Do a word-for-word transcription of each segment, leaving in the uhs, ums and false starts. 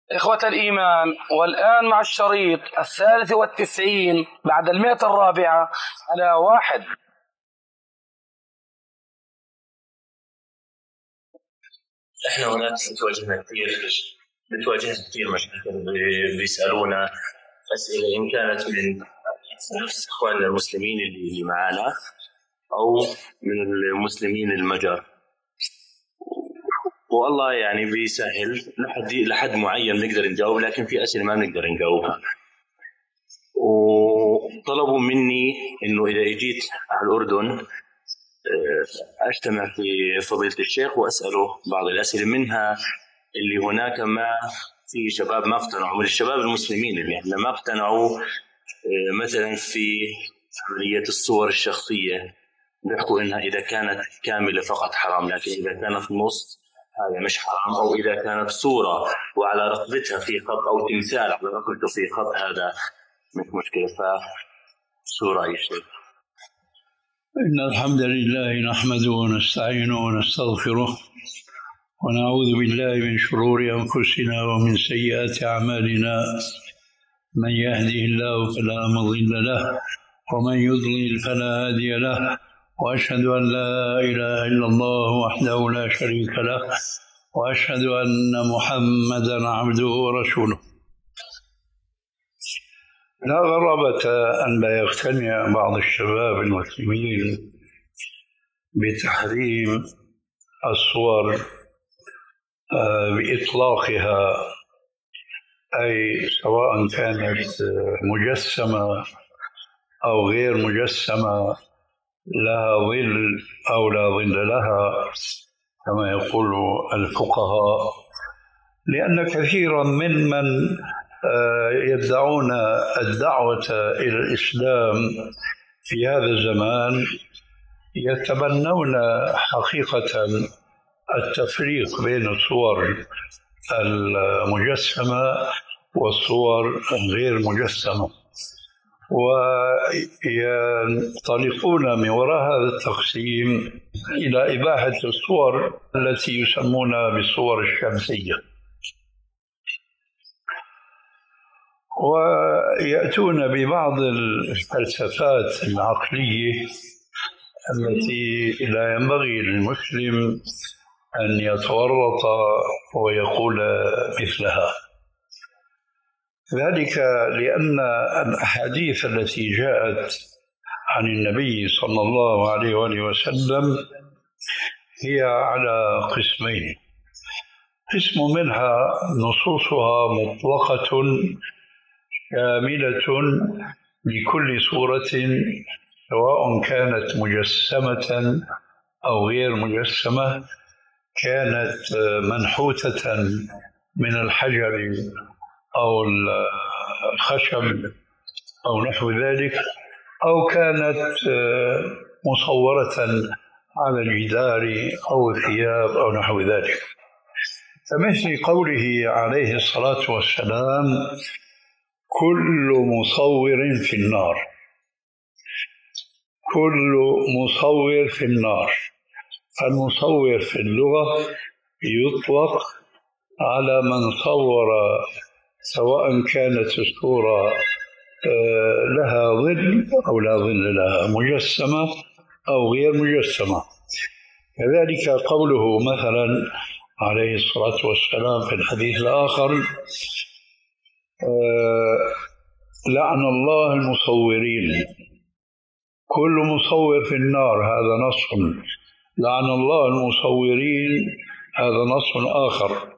إخوة الإيمان، والآن مع الشريط الثالث والتسعين بعد المئة الرابعة على واحد. إحنا هناك بتواجهنا كثير بتواجهنا كثير مشاكل، بيسألونا أسئلة إن كانت من نفس إخواننا المسلمين اللي معنا أو من المسلمين المجر، والله يعني بيسهل لحد لحد معين نقدر نجاوب، لكن في أسئلة ما نقدر نجاوبها. وطلبوا مني إنه إذا جيت على الأردن أجتمع في فضيلة الشيخ وأسأله بعض الأسئلة، منها اللي هناك ما في شباب ما اقتنعوا من الشباب المسلمين اللي احنا ما اقتنعوا، مثلا في عملية الصور الشخصية بيحكوا إنها إذا كانت كاملة فقط حرام، لكن إذا كانت نص هذا مش حرام، أو إذا كانت صورة وعلى رقبتها في خط أو تمثال على رقبته في خط هذا مش مشكلة. فشو رأي الشيخ؟ إن الحمد لله نحمده ونستعينه ونستغفره ونعوذ بالله من شرور أنفسنا ومن سيئات أعمالنا، من يهده الله فلا مضل له ومن يضلل فلا هادي له، وأشهد أن لا إله إلا الله وحده لا شريك له، وأشهد أن محمدا عبده ورسوله. لا غرابة أن لا يقتنع بعض الشباب المسلمين بتحريم الصور بإطلاقها، أي سواء كانت مجسمة أو غير مجسمة، لها ظل أو لا ظل لها كما يقول الفقهاء، لأن كثيرا ممن يدعون الدعوة إلى الإسلام في هذا الزمان يتبنون حقيقة التفريق بين الصور المجسمة والصور غير مجسمة، وينطلقون من وراء هذا التقسيم إلى إباحة الصور التي يسمونها بالصور الشمسية، ويأتون ببعض الفلسفات العقلية التي لا ينبغي للمسلم أن يتورط ويقول مثلها، ذلك لأن الأحاديث التي جاءت عن النبي صلى الله عليه وآله وسلم هي على قسمين: قسم منها نصوصها مطلقة شاملة لكل صورة سواء كانت مجسمة أو غير مجسمة، كانت منحوتة من الحجر أو الخشب أو نحو ذلك، أو كانت مصورة على الجدار أو الثياب أو نحو ذلك، فمثل قوله عليه الصلاة والسلام: كل مصور في النار. كل مصور في النار. المصور في اللغة يطلق على من صور سواء كانت الصورة لها ظل أو لا ظل لها، مجسمة أو غير مجسمة. كذلك قوله مثلا عليه الصلاة والسلام في الحديث الآخر: لعن الله المصورين. كل مصور في النار، هذا نص. لعن الله المصورين، هذا نص آخر.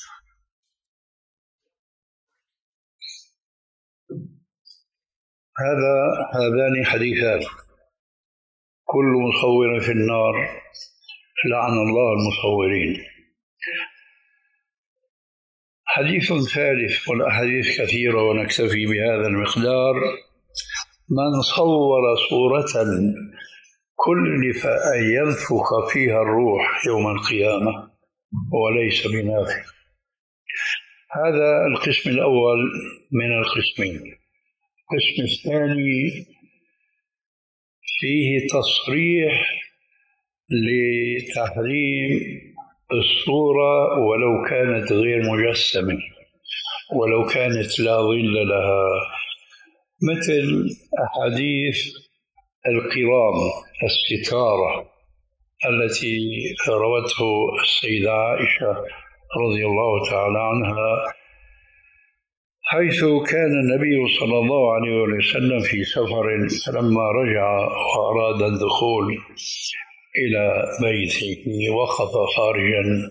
هذا هذان حديثان: كل مصور في النار، لعن الله المصورين. حديث ثالث، والأحاديث كثيرة ونكتفي بهذا المقدار: من صور صورة كلف أن ينفخ فيها الروح يوم القيامة وليس بنافخ. هذا القسم الأول من القسمين. القسم الثاني فيه تصريح لتحريم الصورة ولو كانت غير مجسمة، ولو كانت لا ظل لها، مثل أحاديث القرام الستارة التي روته السيدة عائشة رضي الله تعالى عنها، حيث كان النبي صلى الله عليه وسلم في سفر، فلما رجع وأراد الدخول إلى بيته وقف خارجا،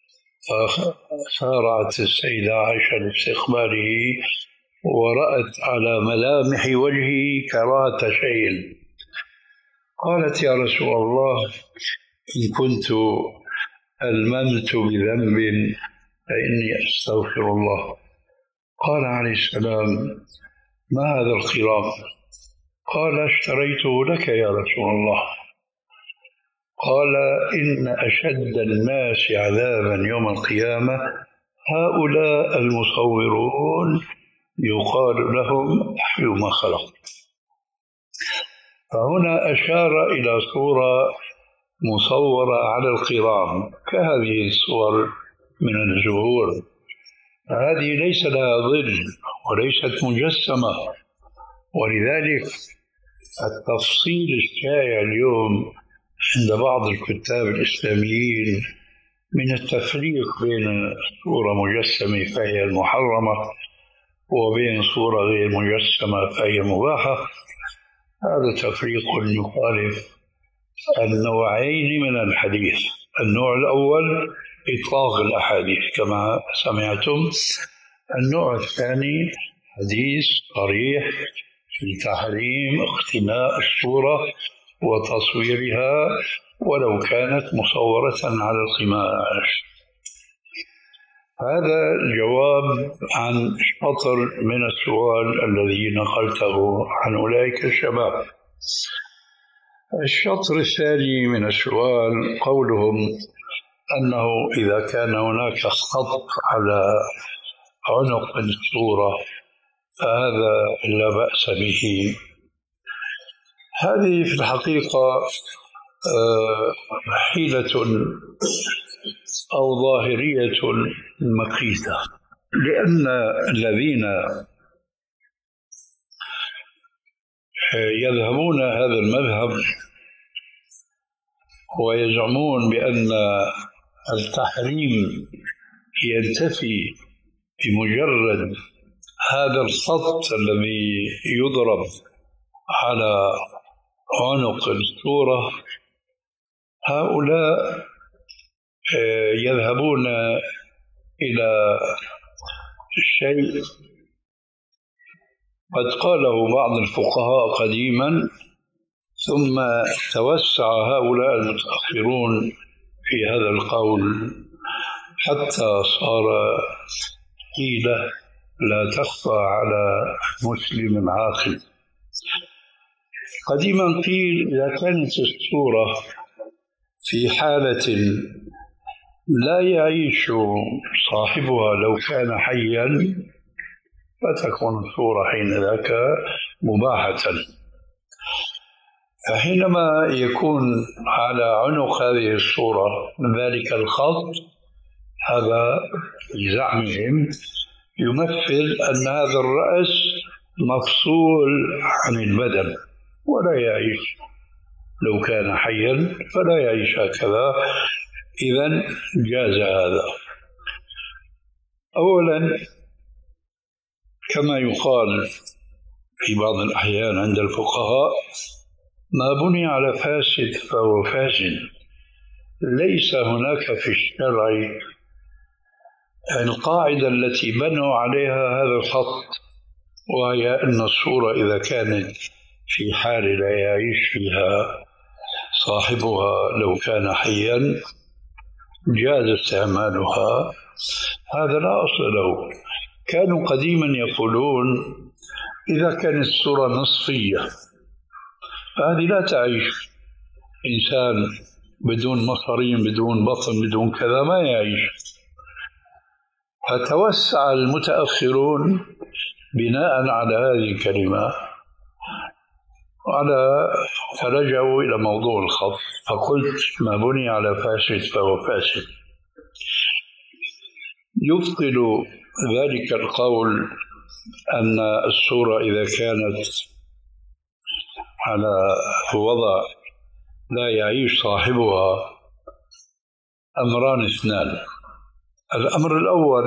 فسارعت السيدة عائشة لاستقباله ورأت على ملامح وجهه كراهة شيء، قالت: يا رسول الله، إن كنت ألممت بذنب فإني أستغفر الله. قال عليه السلام: ما هذا القرام؟ قال: اشتريته لك يا رسول الله. قال: إن أشد الناس عذابا يوم القيامة هؤلاء المصورون يقال لهم أحيوا ما خلق. فهنا أشار إلى صورة مصورة على القرام كهذه الصور من الزهور، هذه ليس لها ظل وليست مجسمة، ولذلك التفصيل الشائع اليوم عند بعض الكتاب الإسلاميين من التفريق بين صورة مجسمة فهي المحرمة وبين صورة غير مجسمة فهي مباحة، هذا تفريق يخالف النوعين من الحديث. النوع الأول إطلاق الأحاديث كما سمعتم، النوع الثاني حديث صريح في تحريم اقتناء الصورة وتصويرها ولو كانت مصورة على القماش. هذا الجواب عن شطر من السؤال الذي نقلته عن أولئك الشباب. الشطر الثاني من السؤال قولهم أنه إذا كان هناك خط على عنق الصورة فهذا لا بأس به. هذه في الحقيقة حيلة أو ظاهرية مقيتة، لأن الذين يذهبون هذا المذهب ويزعمون بأن التحريم ينتفي بمجرد هذا الخط الذي يضرب على عنق الصورة، هؤلاء يذهبون إلى شيء قد قاله بعض الفقهاء قديما، ثم توسع هؤلاء المتأخرون في هذا القول حتى صار حيلة لا تخفى على مسلم عاقل. قديما قيل إذا كانت الصورة في حالة لا يعيش صاحبها لو كان حيا فتكون الصورة حين ذاك مباحة، فحينما يكون على عنق هذه الصورة من ذلك الخط، هذا في زعمهم يمثل أن هذا الرأس مفصول عن البدن ولا يعيش، لو كان حيا فلا يعيش هكذا، إذن جاز هذا. أولا كما يقال في بعض الأحيان عند الفقهاء: ما بني على فاسد فهو فاسد. ليس هناك في الشرع القاعدة التي بنوا عليها هذا الخط، وهي أن الصورة إذا كانت في حال لا يعيش فيها صاحبها لو كان حيا جاز استعمالها، هذا لا أصل له. كانوا قديما يقولون إذا كانت الصورة نصفية فهذه لا تعيش، إنسان بدون مصارين بدون بطن بدون كذا ما يعيش. فتوسع المتأخرون بناء على هذه الكلمة على فرجعوا إلى موضوع الخط، فقلت ما بني على فاسد فهو فاسد. يبطل ذلك القول أن الصورة إذا كانت على وضع لا يعيش صاحبها أمران اثنان. الأمر الأول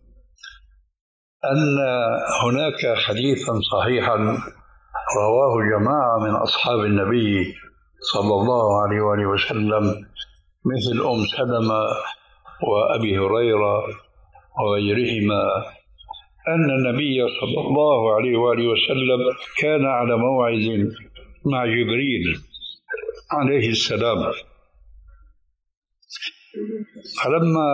أن هناك حديثا صحيحا رواه جماعة من أصحاب النبي صلى الله عليه وآله وسلم مثل أم سلمة وأبي هريرة وغيرهما أن النبي صلى الله عليه وآله وسلم كان على موعد مع جبريل عليه السلام، فلما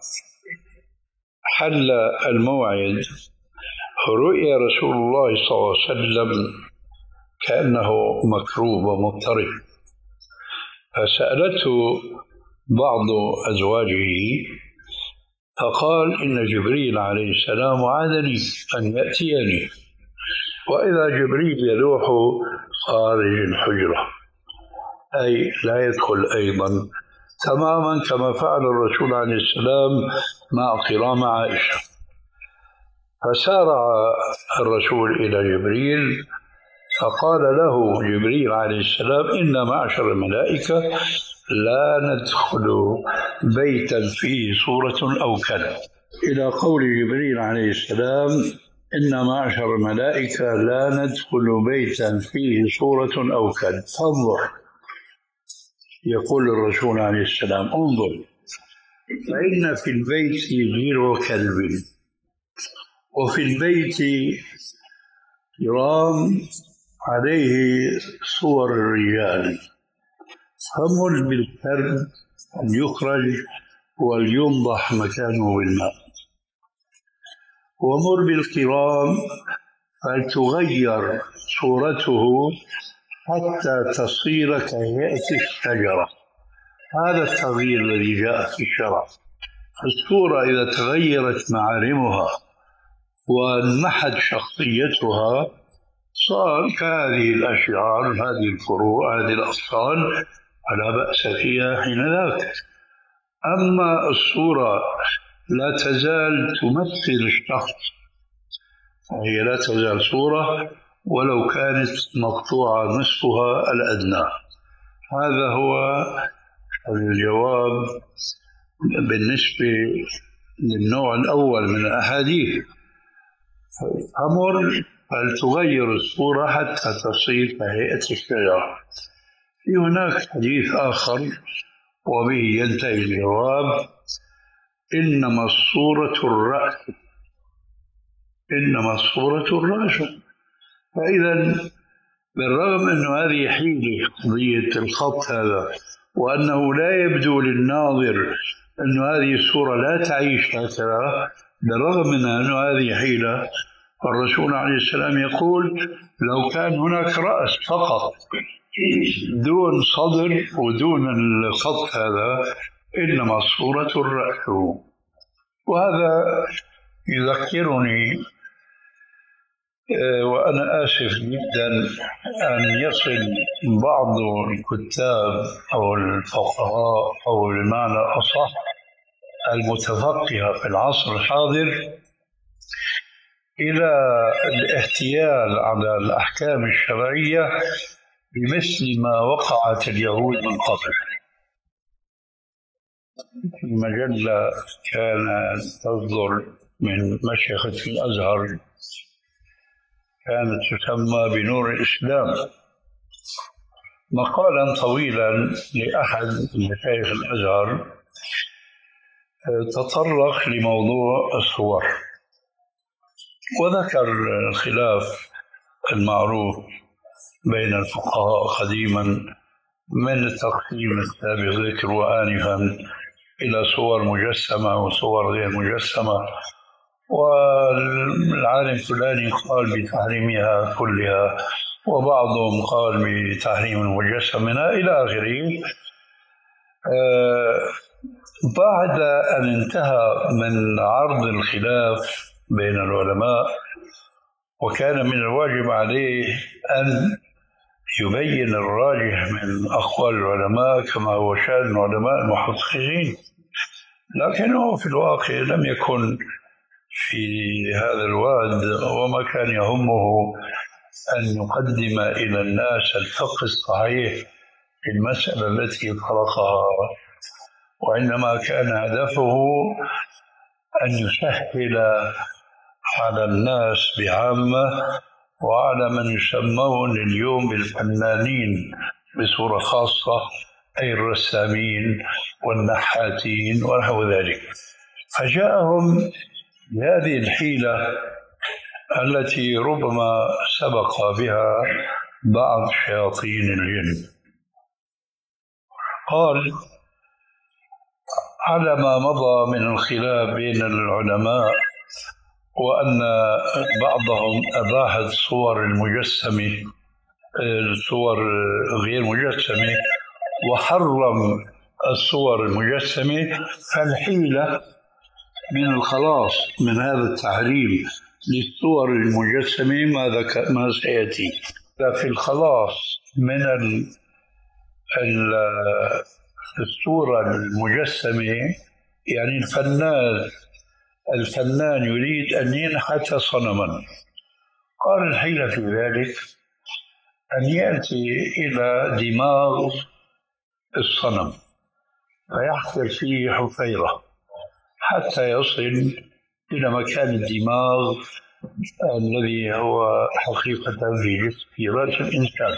حل الموعد رؤي رسول الله صلى الله عليه وسلم كأنه مكروب ومضطرب، فسألته بعض أزواجه فقال إن جبريل عليه السلام وعدني أن يأتيني، وإذا جبريل يلوح خارج الحجرة أي لا يدخل أيضا، تماما كما فعل الرسول عليه السلام مع قرام عائشة. فسارع الرسول إلى جبريل فقال له جبريل عليه السلام إن معشر الملائكة لا ندخل بيتا فيه صورة أو كلب، إلى قول جبريل عليه السلام إن معشر الملائكة لا ندخل بيتا فيه صورة أو كلب. فانظر، يقول الرسول عليه السلام انظر، فإن في البيت غير كلب، وفي البيت كرام عليه صور الرجال، فمر بالكلب أن يخرج ولينضح مكانه بالماء، ومر بالكرام فلتغير صورته حتى تصير كهيئة الشجرة. هذا التغيير الذي جاء في الشرع. الصورة إذا تغيرت معالمها وانمحت شخصيتها صار كهذه الأشعار، هذه الفروع، هذه الأغصان، فلا بأس فيها حينذاك. أما الصورة لا تزال تمثل الشخص، هي لا تزال صورة ولو كانت مقطوعة نصفها الأدنى. هذا هو الجواب بالنسبة للنوع الأول من الأحاديث. أمر فلتغير الصورة حتى تصير كهيئة الشجرة. في هناك حديث آخر وبه ينتهي الجواب: إنما الصورة الرأس، إنما الصورة الرأس. فإذا بالرغم أن هذه حيلة قضية الخط هذا، وأنه لا يبدو للناظر أن هذه الصورة لا تعيش هكذا، بالرغم من أن هذه حيلة، الرسول عليه السلام يقول لو كان هناك رأس فقط دون صدر ودون الخط هذا إنما الصورة الرأس. وهذا يذكرني وأنا آسف جدا أن يصل بعض الكتاب أو الفقهاء أو بمعنى أصح المتفقهة في العصر الحاضر إلى الاحتيال على الأحكام الشرعية بمثل ما وقعت اليهود من قبل. في مجلة كانت تصدر من مشيخة الأزهر كانت تسمى بنور الإسلام، مقالا طويلا لأحد مشايخ الأزهر تطرق لموضوع الصور، وذكر الخلاف المعروف بين الفقهاء قديما من التقسيم السابق ذكره آنفا إلى صور مجسمة وصور غير مجسمة، والعالم الفلاني قال بتحريمها كلها وبعضهم قال بتحريم المجسم منها إلى آخره. آه بعد أن انتهى من عرض الخلاف بين العلماء، وكان من الواجب عليه أن يبين الراجح من أقوال العلماء كما هو شأن العلماء المحققين، لكنه في الواقع لم يكن في هذا الواد، وما كان يهمه أن يقدم إلى الناس الفقه الصحيح في المسألة التي طرقها، وإنما كان هدفه أن يسهل على الناس بعامة وعلى من يسمون اليوم بالفنانين بصورة خاصة، أي الرسامين والنحاتين ونحو ذلك. فجاءهم بهذه الحيلة التي ربما سبق بها بعض شياطين الجن. قال: على ما مضى من الخلاف بين العلماء وأن بعضهم أباح الصور المجسمة الصور غير مجسمة وحرم الصور المجسمة، فالحيلة من الخلاص من هذا التحريم للصور المجسمة ما ذكر ما سيأتي. في الخلاص من ال ال الصورة المجسمة، يعني الفنان الفنان يريد أن ينحت صنما، قال الحيلة في ذلك أن يأتي إلى دماغ الصنم فيحفر فيه حفيرة حتى يصل إلى مكان الدماغ الذي هو حقيقة في في رأس الإنسان،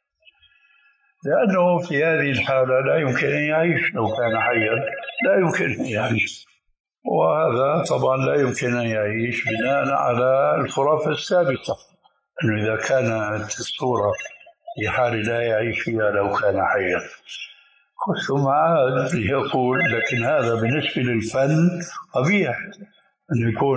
لأنه في هذه الحالة لا يمكن أن يعيش. لو كان حيا لا يمكن أن يعيش، وهذا طبعا لا يمكن أن يعيش بناء على الخرافة السابقة أنه إذا كانت الصورة في حال لا يعيش فيها لو كان حيا. ثم عاد يقول: لكن هذا بالنسبة للفن قبيح، أن يكون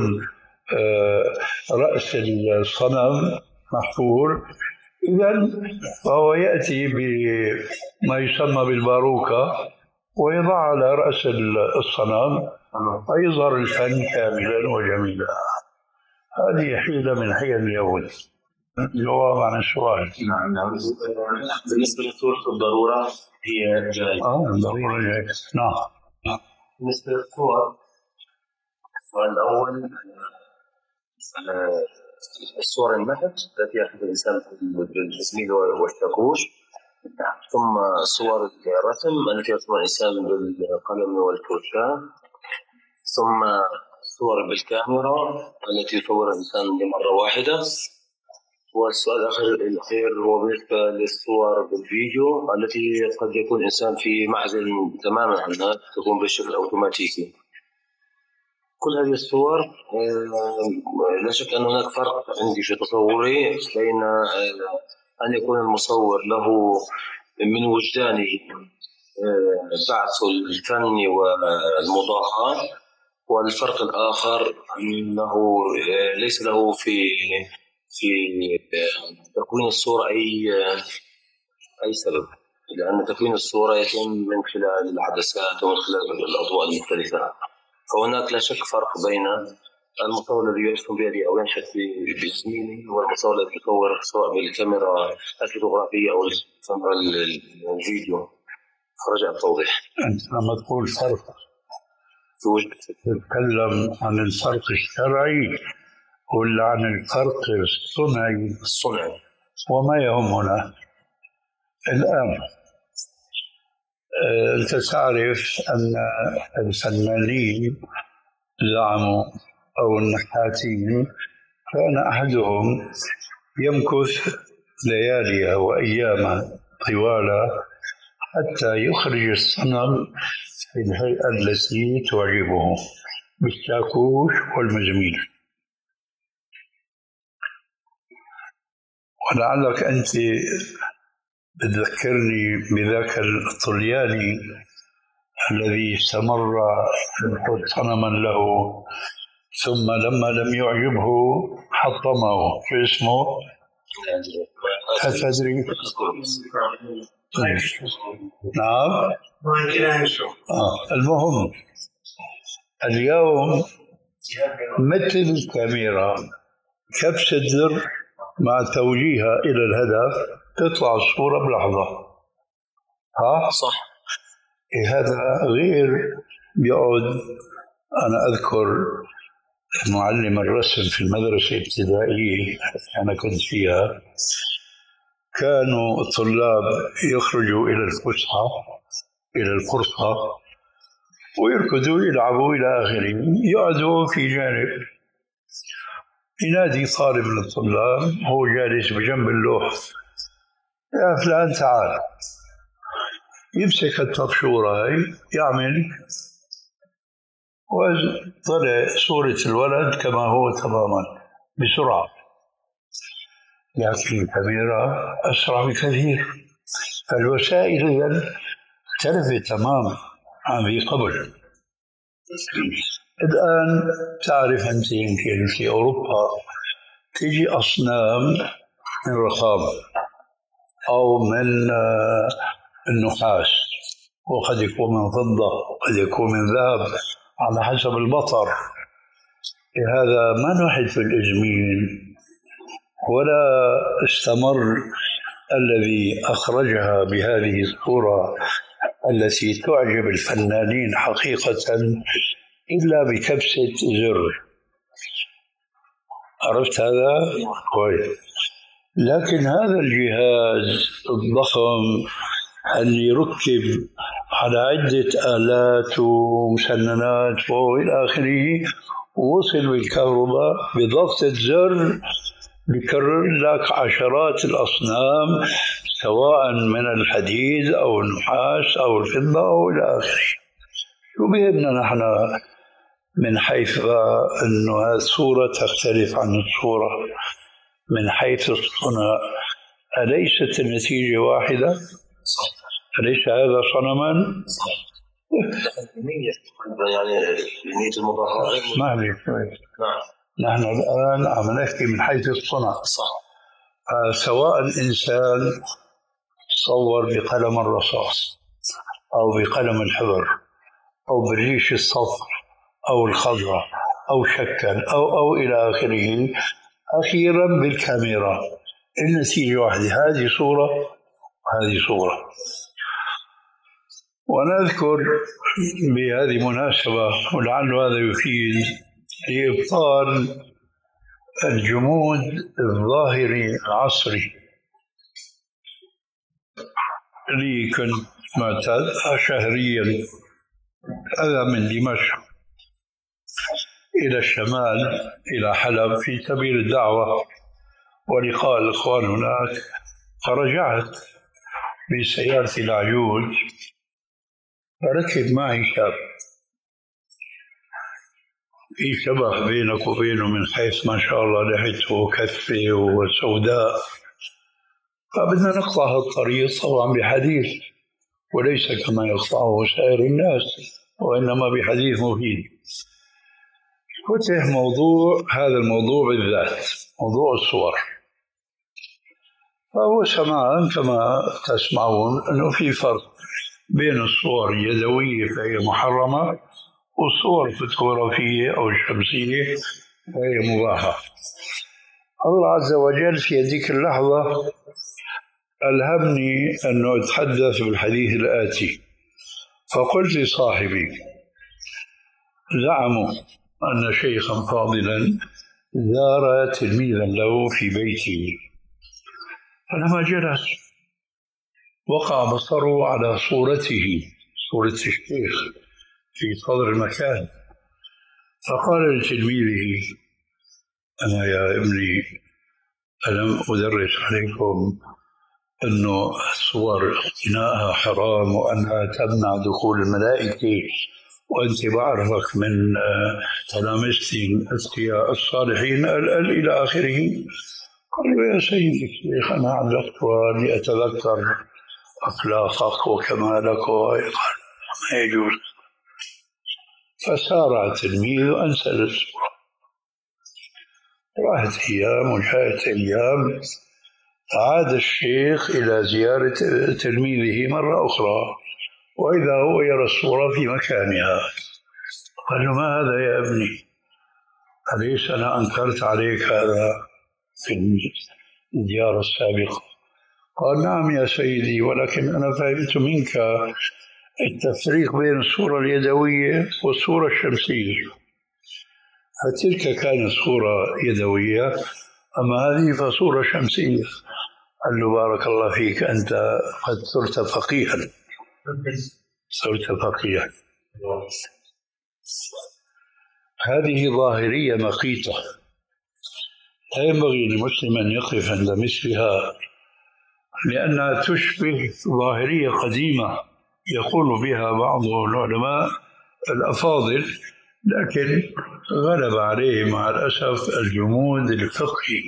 رأس الصنم محفور. إذن فهو يأتي بما يسمى بالباروكة ويضع على رأس الصنم فيظهر الفن كاملا وجميلا. هذه حيلة من حيل اليهود. جواب عن السؤال. نعم نعم. بالنسبة لصورة الضرورة هي جائزة. آه الضرورة جائزة. نعم. بالنسبة للصور، السؤال الأول الصور النحت التي يأخذ الإنسان بالجسميل والشاكوش، ثم صور الرسم التي يرسم الإنسان بالقلم والفرشاة، ثم صور بالكاميرا التي يصور الإنسان لمرة واحدة. والسؤال الأخير هو بالنسبة للصور بالفيديو التي قد يكون الإنسان في معزل تماما عنها، تكون بالشكل الأوتوماتيكي. كل هذه الصور لا شك أن هناك فرق عندي في تصوري بين أن يكون المصور له من وجدانه بعث الفن والمضاءة، والفرق الآخر أنه ليس له في في تكوين الصورة أي أي سبب، لأن تكوين الصورة يتم من خلال العدسات ومن خلال الأضواء المختلفة. فهناك لا شك فرق بين المصور الذي يرسم بيده أو ينحت بيمينه والمصور الذي يصور سواء بالكاميرا الفوتوغرافية أو الكاميرا الفيديو. فرجع التوضيح. أنت لما تقول فرق تتكلم عن الفرق الشرعي ولا عن الفرق الصنعي؟ الصنعي. وما يهمنا الآن أنت تعرف أن الفنانين زعموا أو النحاتين كان أحدهم يمكث ليالي وأياما طوالة حتى يخرج الصنم في الهيئة التي تعجبه بالشاكوش والمزميل. ولعلك أنت بتذكرني بذاك الطلياني الذي استمر ينحت صنما له، ثم لما لم يعجبه حطمه. شو اسمه؟ تدري؟ نعم. آه. المهم اليوم مثل الكاميرا كبسة زر مع توجيهها إلى الهدف تطلع الصورة بلحظة. ها؟ صح. إيه هذا غير بيقعد. أنا أذكر معلم الرسم في المدرسة الابتدائية أنا كنت فيها، كانوا الطلاب يخرجوا إلى الفسحة إلى الفرصة ويركضوا يلعبوا إلى آخره، يقعدوا في جانب، ينادي طالب من الطلاب هو جالس بجنب اللوح: يا فلان تعال. يمسك الطبشورة هاي يعمل، وطلع صورة الولد كما هو تماما بسرعة، لكن الكاميرا أسرع بكثير. فالوسائل إذن اختلفت تماما عن ذي قبل. الآن تعرف أنت يمكن في أوروبا تجي أصنام من رخام أو من النحاس، وقد يكون من فضة وقد يكون من ذهب على حسب المطر. لهذا ما نحن في الإزمين، ولا استمر الذي أخرجها بهذه الصورة التي تعجب الفنانين حقيقة إلا بكبسة زر. عرفت هذا؟ كويس. لكن هذا الجهاز الضخم اللي ركب على عدة آلات ومسننات وإلى آخره، وصل بالكهرباء بضغطة زر بكرر لك عشرات الأصنام، سواء من الحديد أو النحاس أو الفضة أو إلى آخره. شو بيهمنا نحن من حيث أن هذه الصورة تختلف عن الصورة من حيث الصنع؟ أليست النتيجة واحدة؟ أليس هذا صنما؟ يعني نية المظاهرة. اسمع لي شوي. نحن الآن عم نحكي من حيث الصنع. آه سواء إنسان صور بقلم الرصاص أو بقلم الحبر أو بالريش الصفر أو الخضراء أو شكل أو أو إلى آخره، أخيرا بالكاميرا النتيجة واحدة، هذه صورة وهذه صورة. ونذكر بهذه المناسبة ولعل هذا يفيد لإبطال الجمود الظاهري العصري اللي كنت معتاد شهريا أذهب من دمشق إلى الشمال إلى حلب في سبيل الدعوة ولقاء الإخوان هناك. فرجعت بسيارتي العجوز، فركب معي شاب في شبه بينك وبينه من حيث ما شاء الله لحيته كثة وسوداء، فبدنا نقطع الطريق طبعا بحديث، وليس كما يقطعه سائر الناس، وإنما بحديث مفيد. فتح موضوع هذا الموضوع بالذات، موضوع الصور. فهو سمعان كما تسمعون أنه في فرق بين الصور اليدوية فهي محرمة والصور الفوتوغرافية أو الشمسية فهي مباحة. الله عز وجل في هذيك اللحظة ألهمني أنه أتحدث بالحديث الآتي. فقلت لصاحبي: زعموا أن شيخا فاضلا زار تلميذا له في بيته، فلما جلس وقع بصره على صورته، صورة الشيخ في صدر المكان، فقال لتلميذه: أنا يا ابني ألم أدرس عليكم أنه الصور اقتناءها حرام وأنها تمنع دخول الملائكة، وأنت بعرفك من تلامذتي الأذكياء الصالحين إلى آخره. قال له: يا سيدي الشيخ أنا علقت لأتذكر أخلاقك وكمالك. قال: ما يجوز. فسارع التلميذ وأنسى الصورة. راحت أيام وجاءت أيام، عاد الشيخ إلى زيارة تلميذه مرة أخرى، وإذا هو يرى الصورة في مكانها. قال له: ما هذا يا ابني؟ أليس أنا أنكرت عليك هذا في الزيارة السابقة؟ قال: نعم يا سيدي، ولكن أنا فهمت منك التفريق بين الصورة اليدوية والصورة الشمسية. فتلك كانت صورة يدوية، أما هذه فصورة شمسية. قال له بارك الله فيك، أنت قد صرت فقيها، صرت فقيها. هذه ظاهرية مقيتة، لا ينبغي لمسلم أن يقف عند مثلها، لأنها تشبه ظاهرية قديمة يقول بها بعض العلماء الأفاضل، لكن غلب عليه مع الأسف الجمود الفقهي.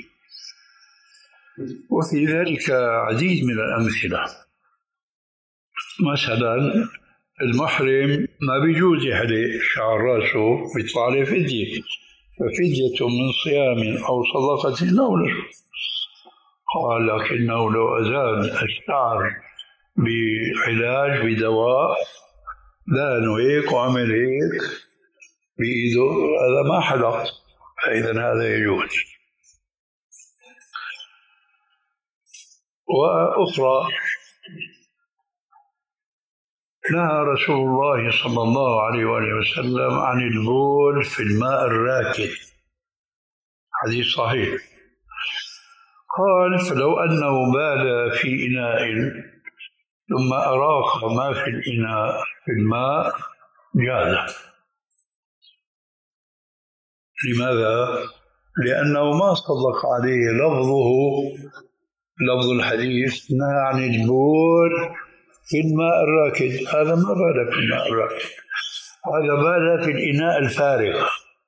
وفي ذلك عديد من الأمثلة. مثلا المحرم ما بيجوز يحلق شعر راسه، بيطلع عليه فدية، ففدية من صيام أو صدقة أو نسك. قال لكنه لو أزال الشعر بعلاج بدواء، دانه هيك وعمل هيك بإيده، هذا ما حلق، فإذا هذا يجوز. وأخرى، نهى رسول الله صلى الله عليه وآله وسلم عن البول في الماء الراكد، حديث صحيح. قال فلو أنه بال في إناء ثم أراق ما في الإناء في الماء جاز. لماذا؟ لأنه ما صدق عليه لفظه، لفظ الحديث نهى عن البول في الماء الراكد، هذا ما بال في الماء الراكد، هذا بال في الإناء الفارغ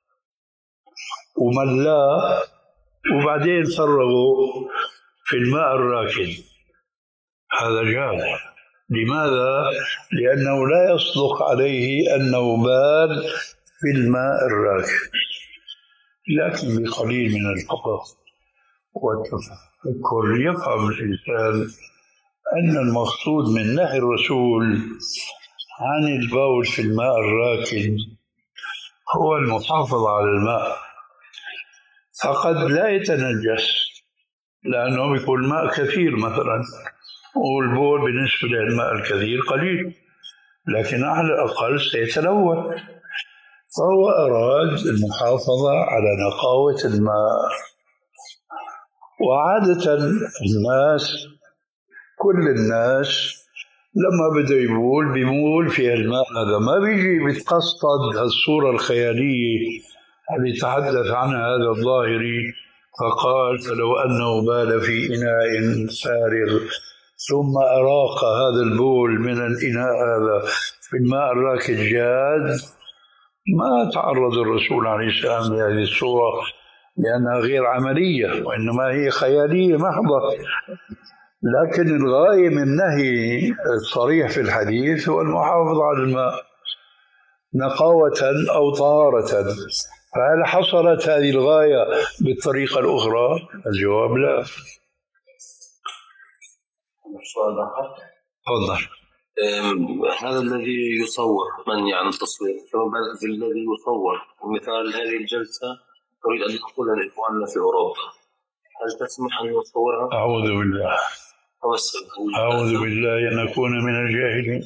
وملاه وبعدين فرغوا في الماء الراكد، هذا جاز. لماذا؟ لأنه لا يصدق عليه أنه بال في الماء الراكد. لكن بقليل من الفقه والتفكر يفهم الإنسان أن المقصود من نهي الرسول عن البول في الماء الراكد هو المحافظة على الماء، فقد لا يتنجس لأنه يكون ماء كثير مثلا، والبول بالنسبة للماء الكثير قليل، لكن على الأقل سيتلوث، فهو أراد المحافظة على نقاوة الماء. وعادة الناس، كل الناس لما بده يبول بيبول في الماء هذا، ما بيجي بيتقصد الصورة الخيالية اللي تحدث عنها هذا الظاهري، فقال فلو أنه بال في إناء فارغ ثم أراق هذا البول من الإناء هذا في الماء الراكد جاز. ما تعرض الرسول عليه السلام لهذه الصورة لأنها غير عملية، وإنما هي خيالية محضة. لكن الغاية من النهي الصريح في الحديث هو المحافظة على الماء نقاوة أو طهارة. فهل حصلت هذه الغاية بالطريقة الأخرى؟ الجواب لا. تفضل. هذا الذي يصور من يعني التصوير، فما بالك الذي يصور. ومثال هذه الجلسة أريد أن أقولها لإخواننا في أوروبا، هل تسمح أن نصورها؟ أعوذ بالله، أعوذ بالله أن أكون من الجاهلين.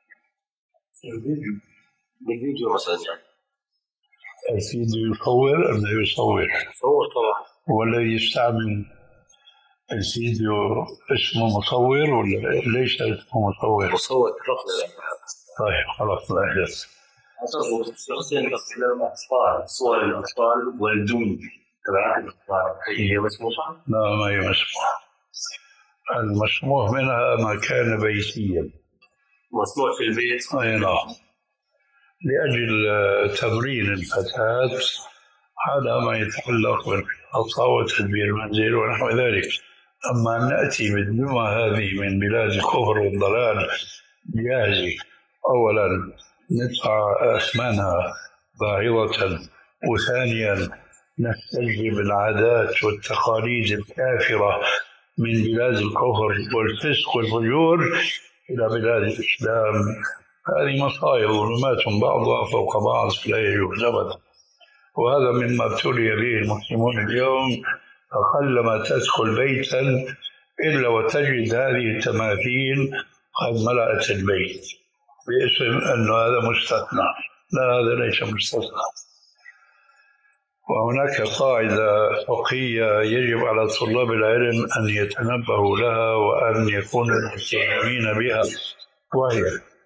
بالفيديو مثلا يعني الفيديو يصور أم لا يصور؟ يصور طبعا. والذي يستعمل الفيديو اسمه مصور ولا ليس اسمه مصور؟ مصور فقط. طيب خلاص لا يحدث. شخصيا تقدم أطفال، صور الأطفال والدون تبعات الأطفال هي مسموحة؟ لا ما هي مسموحة. المسموح منها ما كان بيتيا، مصنوع في البيت. أي نعم، لأجل تمرين الفتاة على ما يتعلق بالخطة وتدبير المنزل ونحو ذلك. أما أن نأتي بالدمى هذه من بلاد الكفر والضلال جاهزة، أولا ندفع أثمانها باهظة، وثانيا نستجلب العادات والتقاليد الكافرة من بلاد الكفر والفسق والفجور إلى بلاد الإسلام. هذه مصائب ظلمات بعضها فوق بعض لا يجوز أبدا. وهذا مما ابتلي به المسلمون اليوم، فقلما تدخل بيتا إلا وتجد هذه التماثيل قد ملأت البيت باسم أن هذا مستثنى. لا، هذا ليس مستثنى. وهناك قاعدة فقهية يجب على طلاب العلم أن يتنبهوا لها وأن يكونوا ملتزمين بها، وهي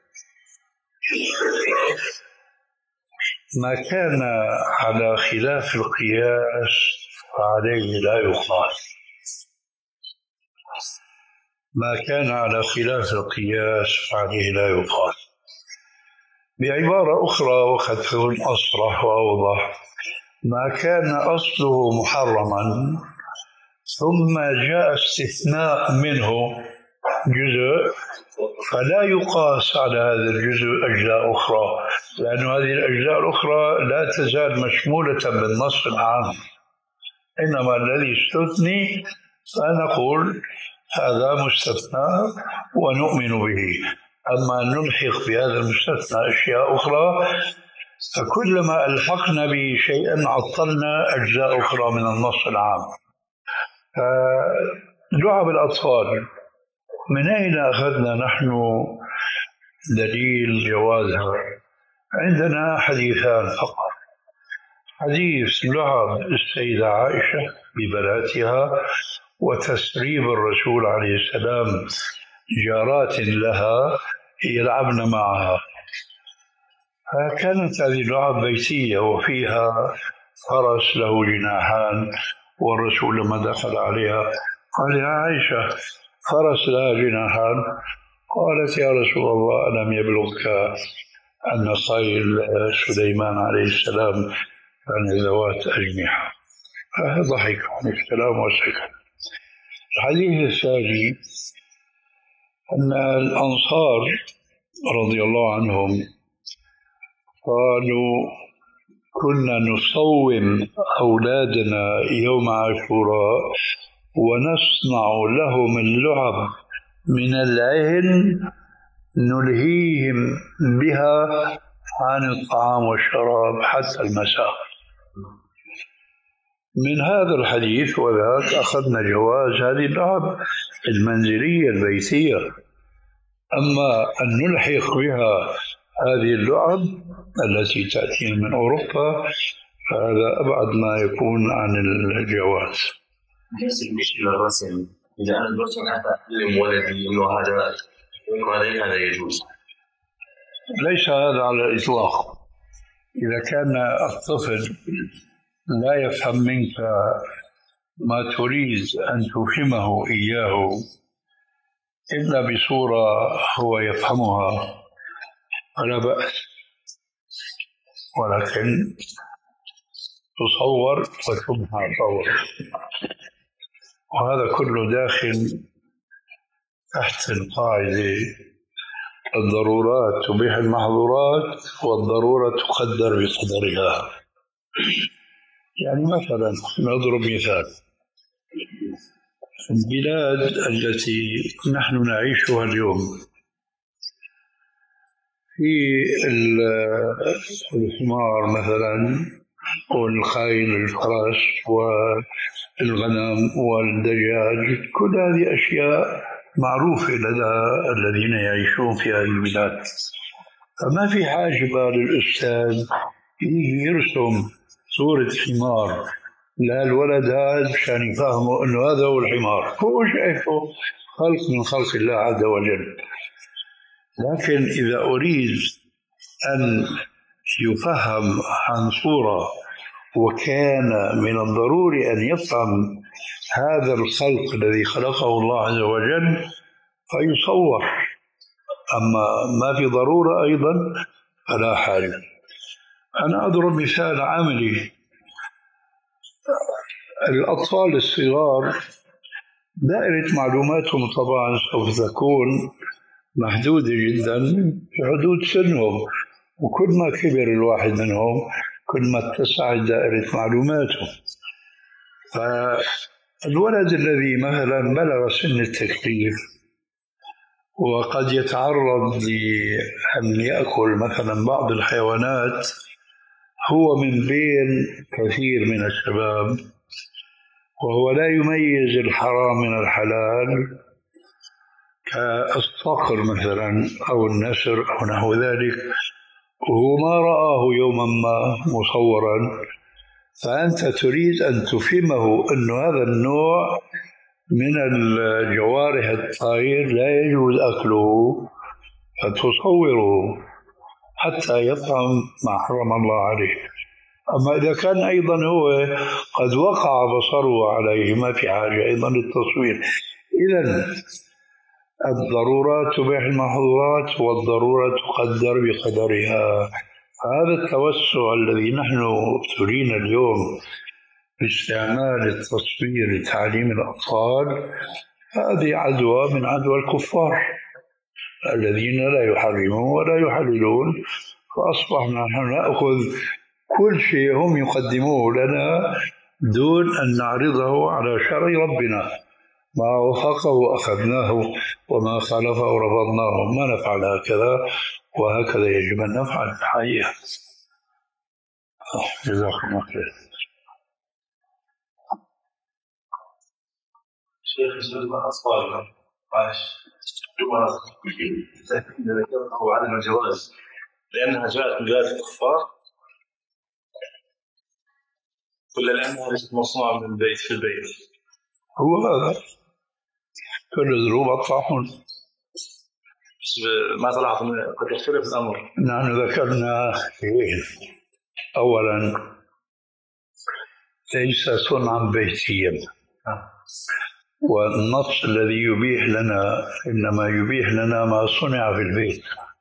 ما كان على خلاف القياس فعليه لا يقاس. ما كان على خلاف القياس فعليه لا يقاس. بعبارة أخرى وقد تكون أصرح وأوضح، ما كان أصله محرما ثم جاء استثناء منه جزء فلا يقاس على هذا الجزء أجزاء أخرى، لأن هذه الأجزاء الأخرى لا تزال مشمولة بالنص العام، إنما الذي استثني فنقول هذا مستثنى ونؤمن به. أما نلحق بهذا المستثنى أشياء أخرى فكلما ألحقنا به شيئا عطلنا أجزاء أخرى من النص العام. لعب الأطفال من أين أخذنا نحن دليل جوازها؟ عندنا حديثان فقط. حديث لعب السيدة عائشة ببناتها وتسريب الرسول عليه السلام جارات لها يلعبن معها، فكانت هذه اللعب بيتية وفيها فرس له جناحان، والرسول لما دخل عليها قال يا عائشة فرس لها جناحان، قالت يا رسول الله ألم يبلغك أن خيل سليمان عليه السلام كان ذوات أجنحة؟ فضحك عليه السلام وسكت. الحديث الثاني أن الأنصار رضي الله عنهم قالوا كنا نصوم أولادنا يوم عاشوراء ونصنع لهم اللعب من العهن نلهيهم بها عن الطعام والشراب حتى المساء. من هذا الحديث وذاك أخذنا جواز هذه اللعب المنزلية البيتية، أما أن نلحق بها هذه اللعب التي تأتينا من أوروبا فهذا أبعد ما يكون عن الجواز. ليس المشكلة الرسم، إذا أنا الرسم أعلم ولدي أنه هذا هذا يجوز، ليس هذا على الإطلاق. إذا كان الطفل لا يفهم منك ما تريد أن تفهمه إياه إلا بصورة هو يفهمها فلا بأس، ولكن تصور وتمحى فورا، وهذا كله داخل تحت القاعدة الضرورات تبيح المحظورات والضرورة تقدر بقدرها. يعني مثلا نضرب مثال، البلاد التي نحن نعيشها اليوم في الحمار مثلا والخيل الفرس والغنم والدجاج، كل هذه أشياء معروفة لدى الذين يعيشون في هذه البلاد، فما في حاجة للأستاذ يرسم صورة حمار لا الولد هذا عشان يفهموا أنه هذا هو الحمار، هو شايفه خلق من خلق الله عز وجل. لكن إذا أريد أن يفهم عن صورة وكان من الضروري أن يفهم هذا الخلق الذي خلقه الله عز وجل فيصور، أما ما في ضرورة أيضا فلا حاجة. أنا أضرب مثال عملي، الأطفال الصغار دائرة معلوماتهم طبعا سوف تكون محدودة جدا في حدود سنهم، وكل ما كبر الواحد منهم كل ما اتسعت دائرة معلوماته. فالولد الذي مثلا بلغ سن التكليف وقد يتعرض لأن يأكل مثلا بعض الحيوانات هو من بين كثير من الشباب وهو لا يميز الحرام من الحلال كالصقر مثلا أو النسر أو نحو ذلك، وهو ما رآه يوما ما مصورا، فأنت تريد أن تفهمه أن هذا النوع من الجوارح الطائر لا يجوز أكله، فتصوره حتى يفهم ما حرم الله عليه. أما إذا كان أيضا هو قد وقع بصره عليه ما في حاجة أيضا للتصوير. إذن الضرورات تبيح المحظورات والضرورة تقدر بقدرها. هذا التوسع الذي نحن ابتلينا اليوم باستعمال التصوير لتعليم الأطفال هذه عدوى من عدوى الكفار الذين لا يحرمون ولا يحللون، فأصبحنا نحن نأخذ كل شيء هم يقدموه لنا دون أن نعرضه على شرع ربنا. ما وفقه أخذناه وما خالفه رفضناه. ما نفعل هكذا، وهكذا يجب أن نفعل الحقيقة. جزاكم الله خير. شيخ يسأل عن أطفالنا معلش إذا ذكرته عدم الجواز لأنها جاءت من بلاد الكفار ولا لأنها ليست مصنوعة من البيت في البيت؟ هو هذا كل ذنوب الطاحون. بس ما تلاحظ قد يختلف الأمر. نحن ذكرنا شيئين. أولا ليس صنعا بيتيا، والنص الذي يبيح لنا إنما يبيح لنا ما صنع في البيت.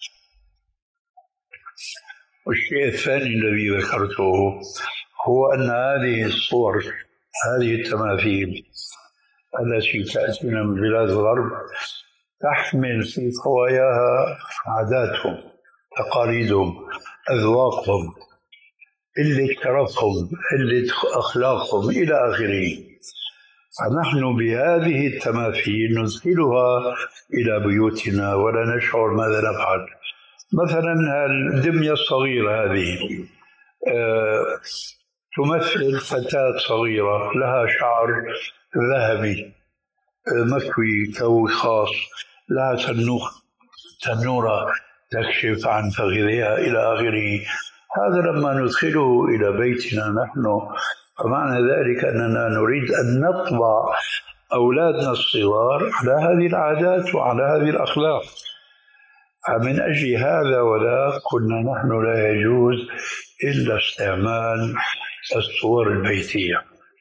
والشيء الثاني الذي ذكرته هو أن هذه الصور هذه التماثيل التي تأتينا من بلاد الغرب تحمل في قواياها عاداتهم، تقاليدهم، أذواقهم، قلة شرفهم، قلة أخلاقهم إلى آخره. فنحن بهذه التماثيل ندخلها إلى بيوتنا ولا نشعر ماذا نفعل. مثلا الدمية الصغيرة هذه أه تمثل فتاة صغيرة لها شعر ذهبي مكوي كوي خاص، لها تنوخ تنورة تكشف عن فخذها إلى آخره. هذا لما ندخله إلى بيتنا نحن فمعنى ذلك أننا نريد أن نطبع أولادنا الصغار على هذه العادات وعلى هذه الأخلاق. فمن أجل هذا ولا قلنا نحن لا يجوز إلا استعمال الصور البيتية.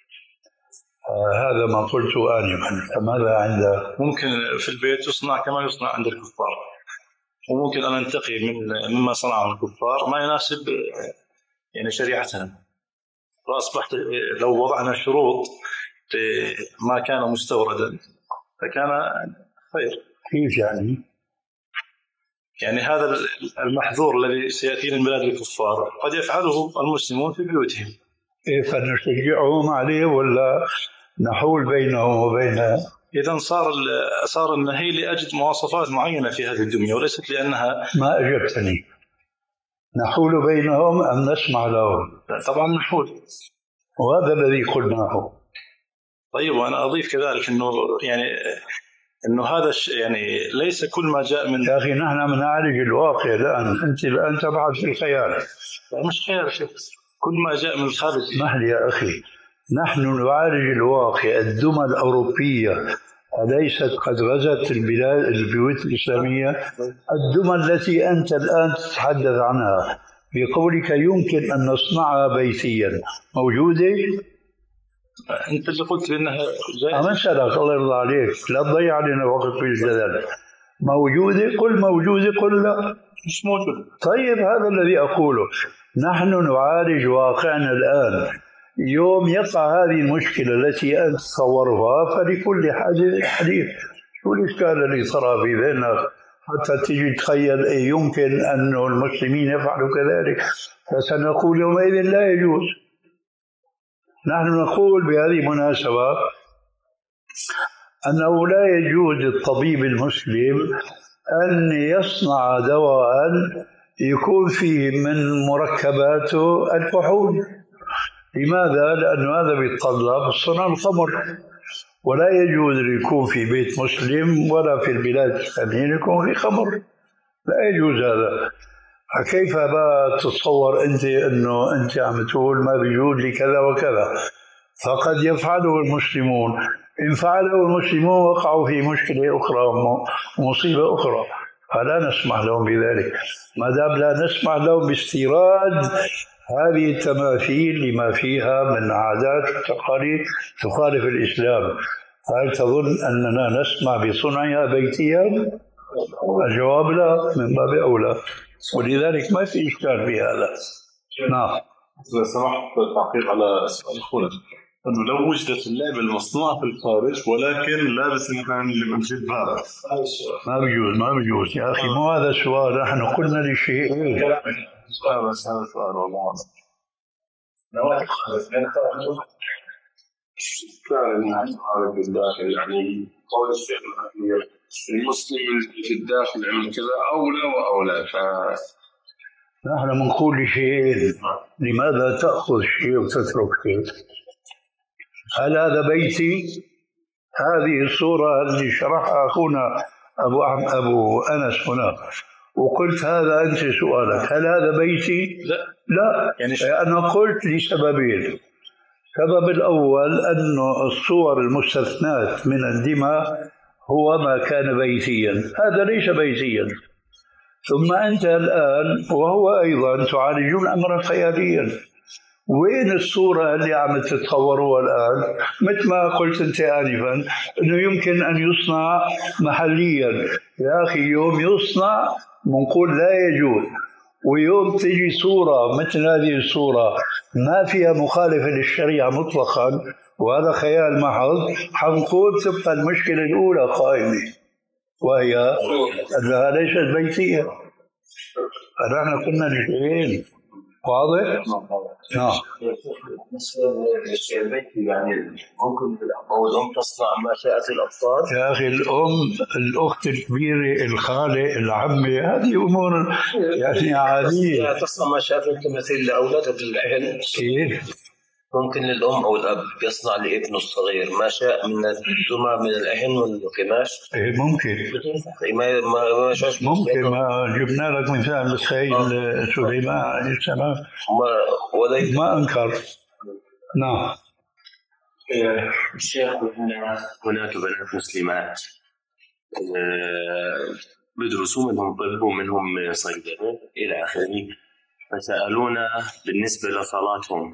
هذا ما قلته آنفا. فماذا عند ممكن في البيت يصنع كما يصنع عند الكفار، وممكن أن ننتقي من مما صنعه الكفار ما يناسب يعني شريعتنا. فأصبحت لو وضعنا شروط ما كان مستوردا فكان خير. كيف يعني؟ يعني هذا المحظور الذي سيأتي من بلاد الكفار قد يفعله المسلمون في بيوتهم. إيه فنشجعهم عليه ولا نحول بينهم وبينها؟ إذا صار صار النهي لأجل مواصفات معينة في هذه الدنيا وليست لأنها. ما أجبتني. نحول بينهم أم نسمع لهم؟ طبعا نحول، وهذا الذي قلناه. طيب وأنا أضيف كذلك أنه يعني أنه هذا يعني ليس كل ما جاء من. يا أخي نحن بنعالج الواقع الآن، أنت الآن تبحث في الخيال. مش خيال شيء، كل ما جاء من الخارج. اسمح لي يا أخي، نحن نعالج الواقع. الدول الأوروبية أليست قد غزت البلاد البيوت الإسلامية؟ الدول التي أنت الآن تتحدث عنها بقولك يمكن أن نصنعها بيتيا موجودة؟ أنت اللي قلت بأنها جائزة. أما سألك الله يرضى عليك، لا تضيع علينا وقت في الجدل. موجودة؟ قل موجودة، قل لا مش موجودة. طيب هذا الذي أقوله. نحن نعالج واقعنا الآن. يوم يقع هذه المشكلة التي أنت تصورها فلكل حادث حديث. شو الإشكال اللي صار في ذهنك حتى تجي تخيل يمكن أن المسلمين يفعلوا كذلك؟ فسنقول يومئذ لا يجوز. نحن نقول بهذه المناسبة أنه لا يجوز للطبيب المسلم أن يصنع دواء يكون فيه من مركباته الكحول. لماذا؟ لأن هذا بيتطلب صنع الخمر، ولا يجوز يكون في بيت مسلم ولا في البلاد الإسلامية يكون في خمر، لا يجوز هذا. كيف بقى تتصور أنت أنه أنت عم تقول ما بيجوز لي كذا وكذا؟ فقد يفعله المسلمون، إن فعله المسلمون وقعوا في مشكلة أخرى ومصيبة أخرى، فلا نسمح لهم بذلك. ما دام لا نسمح لهم باستيراد هذه التماثيل لما فيها من عادات وتقاليد تخالف الإسلام، هل تظن أننا نسمح بصنعها بيتيا؟ الجواب لا، من باب أولى، ولذلك ما في إشكال في هذا. نعم. إذا سمحت تعقيب على سؤال أخونا، أنه لو وجدت اللعبة المصنوعة في الخارج ولكن لابس مثلا الجلباب، ما بيجوز ما بيجوز يا أخي، مو هذا السؤال، نحن قلنا لشيء. هذا بس هذا السؤال والله. فعلا بالداخل يعني قول الشيخ الأخير المسلم في الداخل عمل كذا أولى وأولى. ف نحن بنقول لشيئين، لماذا تأخذ شيء وتترك شيء؟ هل هذا بيتي؟ هذه الصورة اللي شرحها أخونا أبو أبو أنس هنا، وقلت هذا أنت سؤالك، هل هذا بيتي؟ لا لا، يعني أنا قلت لسببين. السبب الأول أن الصور المستثنات من الدماء هو ما كان بيتيا، هذا ليس بيتيا. ثم أنت الآن وهو أيضا تعالجون أمرا خياليا. وين الصورة اللي عم تتصوروها الآن؟ مثل ما قلت أنت آنفا أنه يمكن أن يصنع محليا. يا أخي يوم يصنع منقول لا يجوز، ويوم تجي صورة مثل هذه الصورة ما فيها مخالفة للشريعة مطلقا وهذا خيال محض، حنقول تبقى المشكلة الأولى قائمة، وهي أنها ليست بيتية. فنحن كنا لشيئين. واضح؟ نعم. الشيء البيتي يعني ممكن الأب أو الأم تصنع ما شاءت الأطفال. يا أخي الأم، الأخت الكبيرة، الخالة، العمة، هذه أمور يعني عادية. تصنع ما شاءت التماثيل لأولادها بالأهل. كيف؟ ممكن الأم أو الأب يصنع لابنه الصغير ما شاء من الدمى من الأهن والقماش. إيه ممكن. ما ما ما شاء ممكن. ما جبنا لك مثال الخيل سليمان عليه السلام ما ما أنكر. نعم. الشيخ هناك بنات مسلمات بدرسوا منهم طب ومنهم صيدلة إلى آخره، فسألونا بالنسبة لصلاتهم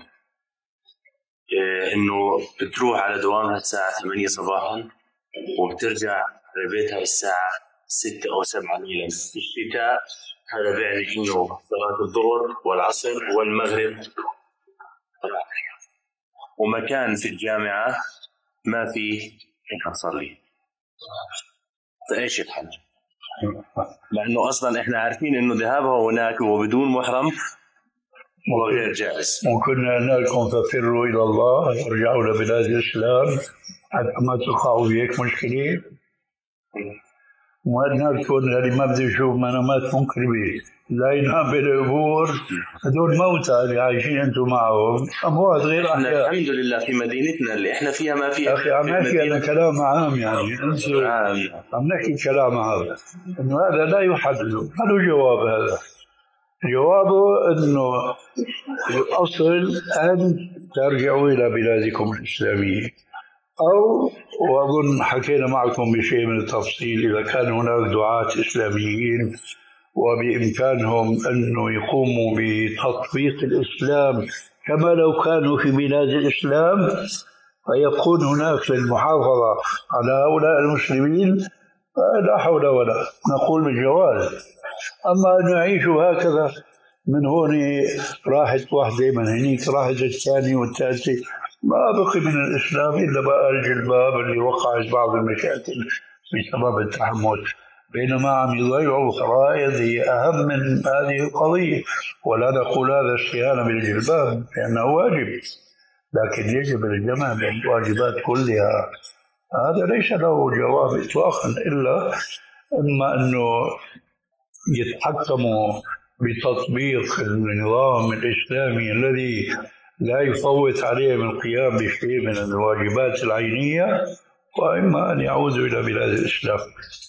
إنه بتروح على دوامها الساعة ثمانية صباحا وبترجع لبيتها الساعة ستة أو سبعة ليلا في الشتاء. هذا بيعني إنه صلاة الظهر والعصر والمغرب ومكان في الجامعة ما فيه إنها تصلي، فإيش الحل؟ لأنه أصلا إحنا عارفين إنه ذهابها هناك وبدون محرم وغير جائز. وكنا لكم ففروا إلى الله وارجعوا لبلاد الإسلام حتى ما تقعوا في هيك مشكلة. وأنا لكم اللي ما بده يشوف منامات منكربة لا ينام بالقبور، هذول موتى اللي عايشين أنتم معهم، أموات غير أحياء. الحمد لله في مدينتنا اللي إحنا فيها ما فيها. أخي عم نحكي أنا كلام عام، يعني أنت عم نحكي كلام عام إنه هذا لا يحدد. هذا جواب. هذا جوابه أنه الأصل أن ترجعوا إلى بلادكم الإسلامية، أو وأظن حكينا معكم بشيء من التفصيل إذا كان هناك دعاة إسلاميين وبإمكانهم أنه يقوموا بتطبيق الإسلام كما لو كانوا في بلاد الإسلام، فيكون هناك للمحافظة على هؤلاء المسلمين، لا حول ولا نقول بالجواز. أما أن يعيشوا هكذا من هون راحت واحدة من هنيك راحت الثانية والثالثة، ما بقي من الإسلام إلا بقى الجلباب اللي وقعت بعض المشاكل بسبب التحمل، بينما عم يضيعوا فرائض هي أهم من هذه القضية. ولا نقول هذا استهانة بالجلباب لأنه واجب، لكن يجب الجمع بين الواجبات كلها. هذا ليس له جواب إطلاقا، إلا إما أنه يتحكموا بتطبيق النظام الإسلامي الذي لا يفوت عليهم القيام بشيء من الواجبات العينية، وإما أن يعودوا إلى بلاد الإسلام.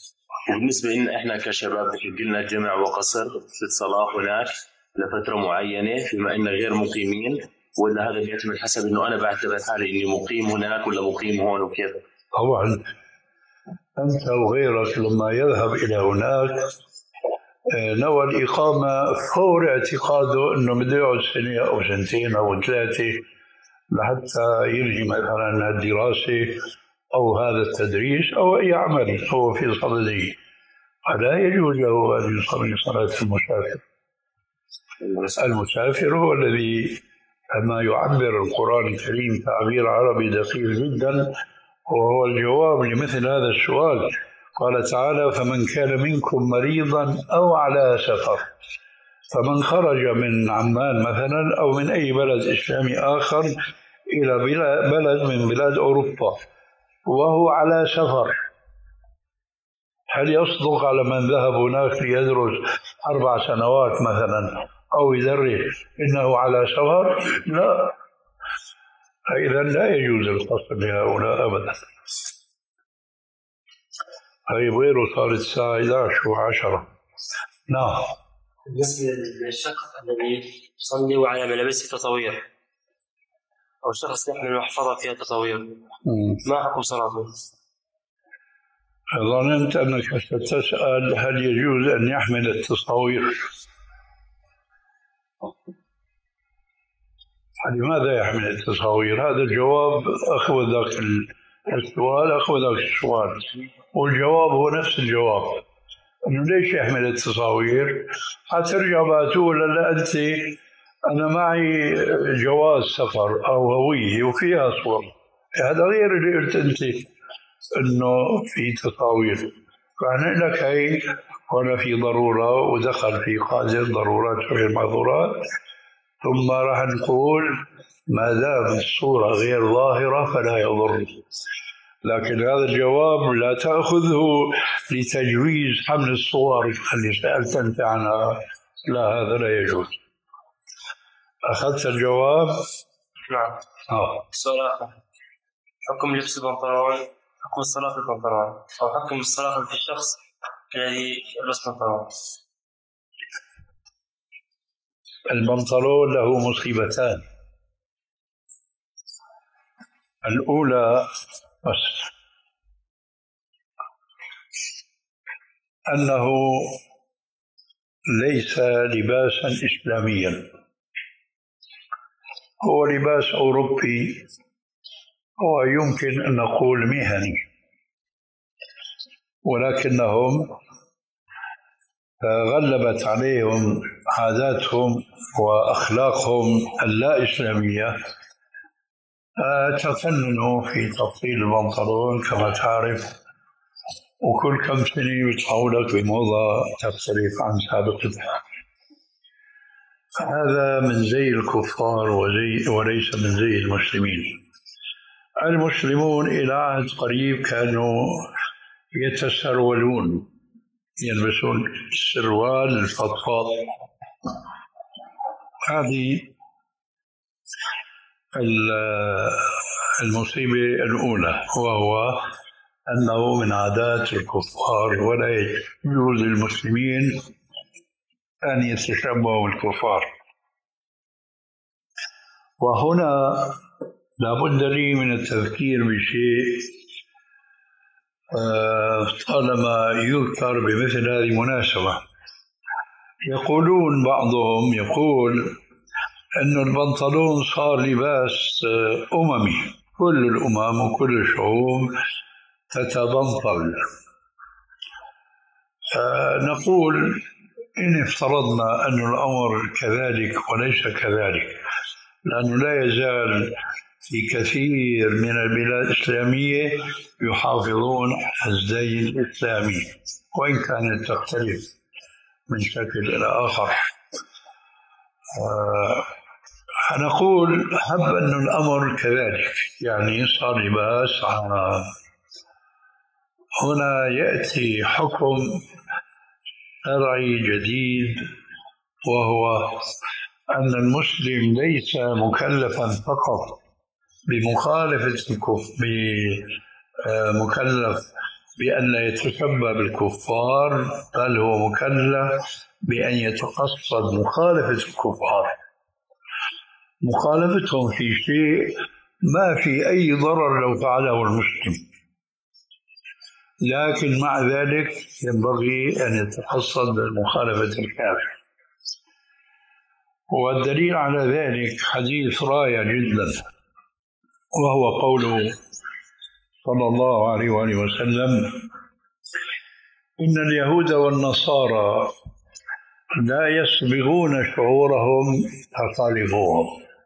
وبالنسبة لنا إحنا كشباب بحق لنا جمع وقصر في الصلاة هناك لفترة معينة بما إننا غير مقيمين، ولا هذا بيعتمد حسب إنه أنا بعتبر حالي إني مقيم هناك ولا مقيم هون وكذا؟ طبعا أنت وغيرك لما يذهب إلى هناك نوى الإقامة فور اعتقاده أنه بده يقعد سنة أو سنتين أو ثلاثة لحتى يرجي مثلا الدراسة أو هذا التدريس أو أي عمل هو في صدده، فلا يجوز له أن يصلي صلاة المسافر. المسافر هو الذي كما يعبر القرآن الكريم تعبير عربي دقيق جدا، وهو الجواب لمثل هذا السؤال. قال تعالى: فمن كان منكم مريضا أو على سفر، فمن خرج من عمان مثلا أو من أي بلد إسلامي آخر إلى بلد من بلاد أوروبا وهو على سفر، هل يصدق على من ذهب هناك ليدرس أربع سنوات مثلا أو يدرس إنه على سفر؟ لا، إذا لا يجوز القصر لهؤلاء أبدا. هاي غيره صارت الساعة إحدى عشر وعشرة. نعم. بالنسبة للشخص الذي يصلي وعلى ملابسه تصوير أو شخص يحمل محفظة فيها تصوير، ما حكم صلاته؟ ظننت أنك ستسأل هل يجوز أن يحمل التصاوير. لماذا يحمل التصاوير؟ هذا الجواب أخو ذاك السؤال أخو ذاك السؤال، والجواب هو نفس الجواب، أنه ليش يحمل التصاوير؟ حترجع بتقول لا أنت أنا معي جواز سفر أو هوية وفيها صور، هذا غير اللي قلت أنت أنه في تصاوير. فأنا لك هي هنا في ضرورة ودخل في قاعدة ضرورات غير معذورات، ثم راح نقول ما دام الصورة غير ظاهرة فلا يضر. لكن هذا الجواب لا تأخذه لتجويز حمل الصور اللي سألت أنت عنها، لا، هذا لا يجوز. أخذت الجواب؟ نعم. آه. سؤال آخر: حكم لبس البنطلون، حكم الصلاة في البنطلون، أو حكم الصلاة في الشخص الذي يلبس بنطلون. البنطلون له مصيبتان. الأولى بس أنه ليس لباسا إسلاميا، هو لباس أوروبي ويمكن أن نقول مهني، ولكنهم غلبت عليهم عاداتهم وأخلاقهم اللا إسلامية، تفننوا في تفصيل البنطلون كما تعرف، وكل كم سنة يطلعوا لك بموضة تختلف عن سابقتها. هذا من زي الكفار وزي وليس من زي المسلمين. المسلمون إلى عهد قريب كانوا يتسرولون، يلبسون السروال الفضفاض. هذه المصيبة الأولى، وهو أنه من عادات الكفار، ولا يجوز للمسلمين أن يتشبهوا بالكفار. وهنا لابد لي من التذكير بشيء طالما يذكر بمثل هذه المناسبة. يقولون بعضهم يقول أن البنطلون صار لباس أممي، كل الأمم وكل الشعوب تتبنطل. نقول إن افترضنا أن الأمر كذلك وليس كذلك، لأنه لا يزال في كثير من البلاد الإسلامية يحافظون على الزي الإسلامي، وإن كانت تختلف من شكل إلى آخر. فنقول حب أن الأمر كذلك، يعني صار لباس عام. هنا يأتي حكم شرعي جديد، وهو أن المسلم ليس مكلفا فقط بمخالفة الكفر، بمكلف بأن لا يتشبه بالكفار، بل هو مكلف بأن يتقصد مخالفة الكفار، مخالفتهم في شيء ما في أي ضرر لو فعله المسلم، لكن مع ذلك ينبغي أن يتقصد مخالفة الكافر. والدليل على ذلك حديث رائع جدا، وهو قوله صلى الله عليه وآله وسلم: إن اليهود والنصارى لا يصبغون شعورهم فقالبوهم.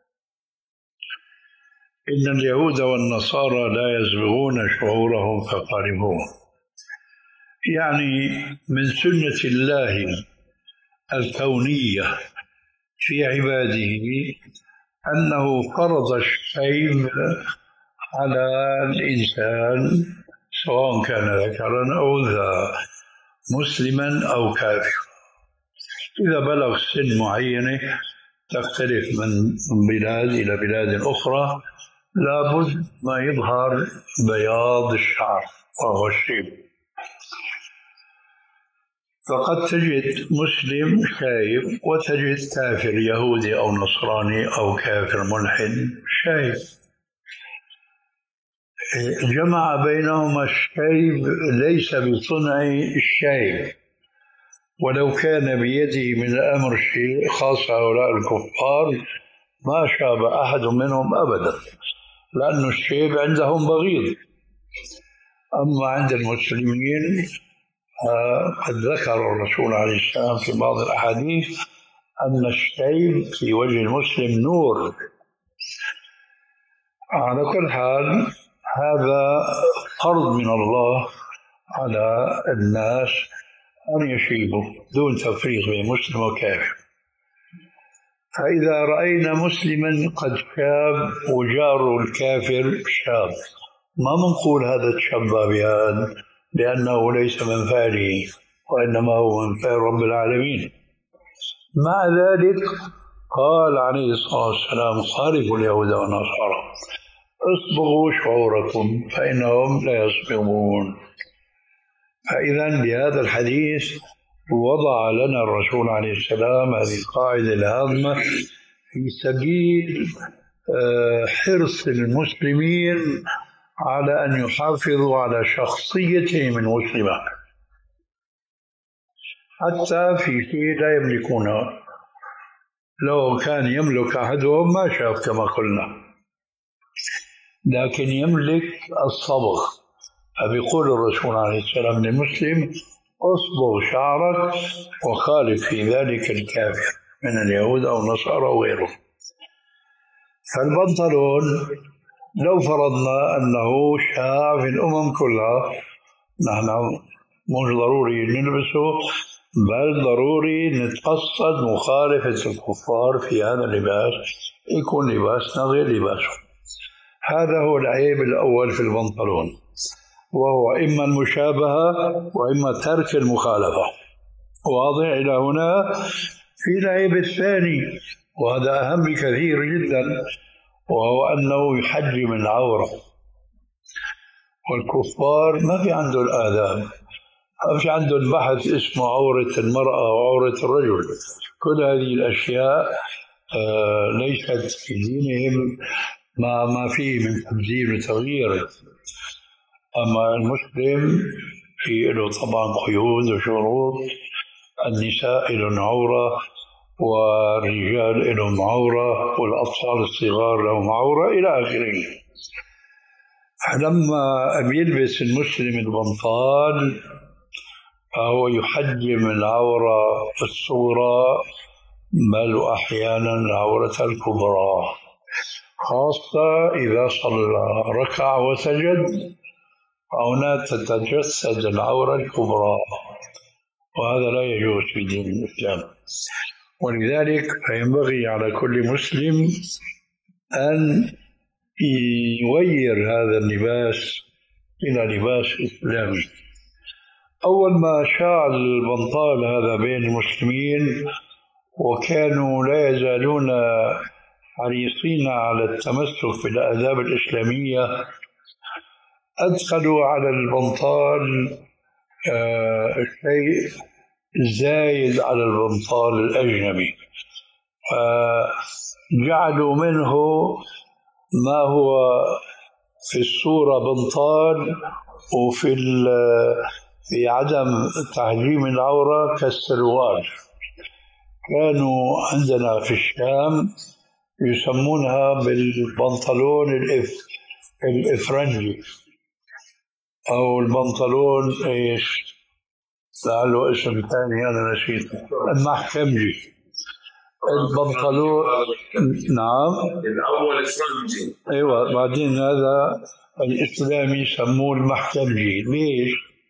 إن اليهود والنصارى لا يصبغون شعورهم فقالبوهم، يعني من سنة الله الكونية في عباده أنه فرض الشيب على الإنسان سواء كان ذكرا أو أنثى، مسلما أو كافرا. إذا بلغ سن معينة تختلف من بلاد إلى بلاد أخرى، لابد ما يظهر بياض الشعر وهو الشيب. فقد تجد مسلم شايب وتجد كافر يهودي أو نصراني أو كافر ملحد شايب، جمع بينهما الشيب ليس بصنع الشيب، ولو كان بيده من الأمر شيء، خاص هؤلاء الكفار ما شاب أحد منهم أبدا، لأن الشيب عندهم بغيض. أما عند المسلمين قد ذكر الرسول عليه السلام في بعض الأحاديث أن الشيب في وجه المسلم نور. على كل حال هذا فرض من الله على الناس أن يشيبوا دون تفريق بين مسلم وكافر. فإذا رأينا مسلما قد شاب وجاره الكافر شاب، ما منقول هذا تشبه بهذا لأنه ليس من فعله، وإنما هو من فعل رب العالمين. مع ذلك قال عليه الصلاة والسلام: خالفوا اليهود والنصارى، اصبغوا شعوركم فإنهم لا يصبغون. فإذا بهذا الحديث وضع لنا الرسول عليه السلام هذه القاعدة الهامة في سبيل حرص المسلمين على أن يحافظوا على شخصيتهم المسلمة حتى في شيء لا يملكونه. لو كان يملك أحدهم ما شاف كما قلنا، لكن يملك الصبغ. فبيقول الرسول عليه السلام للمسلم: اصبغ شعرك وخالف في ذلك الكافر من اليهود أو النصارى وغيره. فالبنطلون لو فرضنا أنه شاع في الأمم كلها، نحن مش ضروري نلبسه، بل ضروري نتقصد مخالفة الكفار في هذا اللباس، يكون لباسنا غير لباسه. هذا هو العيب الأول في البنطلون، وهو إما المشابهة وإما ترك المخالفة. واضح إلى هنا؟ في العيب الثاني وهذا أهم بكثير جدا، وهو أنه يحجم العورة. والكفار ما في عنده الآداب، ما في عنده البحث اسمه عورة المرأة وعورة الرجل. كل هذه الأشياء آه ليست في دينهم، ما ما فيه من تبديل وتغيير. أما المسلم في له طبعا قيود وشروط، النساء لهم عورة والرجال لهم عورة والأطفال الصغار لهم عورة إلى آخره. فلما يلبس المسلم البنطال فهو يحجم العورة الصغرى بل وأحيانا العورة الكبرى، خاصة إذا صلى ركع وسجد، فهنا تتجسد العورة الكبرى، وهذا لا يجوز في دين الإسلام. ولذلك فينبغي على كل مسلم أن يغير هذا اللباس إلى لباس إسلامي. أول ما شاع البنطال هذا بين المسلمين وكانوا لا يزالون حريصين على التمسك بالآداب الإسلامية، أدخلوا على البنطال آه شيء زايد على البنطال الأجنبي، فجعلوا منه ما هو في الصورة بنطال وفي في عدم تحجيم العورة كالسروال. كانوا عندنا في الشام يسمونها بالبنطلون الإف الإفرنجي أو البنطلون إيش له اسم ثاني أنا نسيته، المحكمجي. البنطلون نعم الأول الفرنجي، أيوة، بعدين هذا الإسلامي يسموه المحكمجي. ليش؟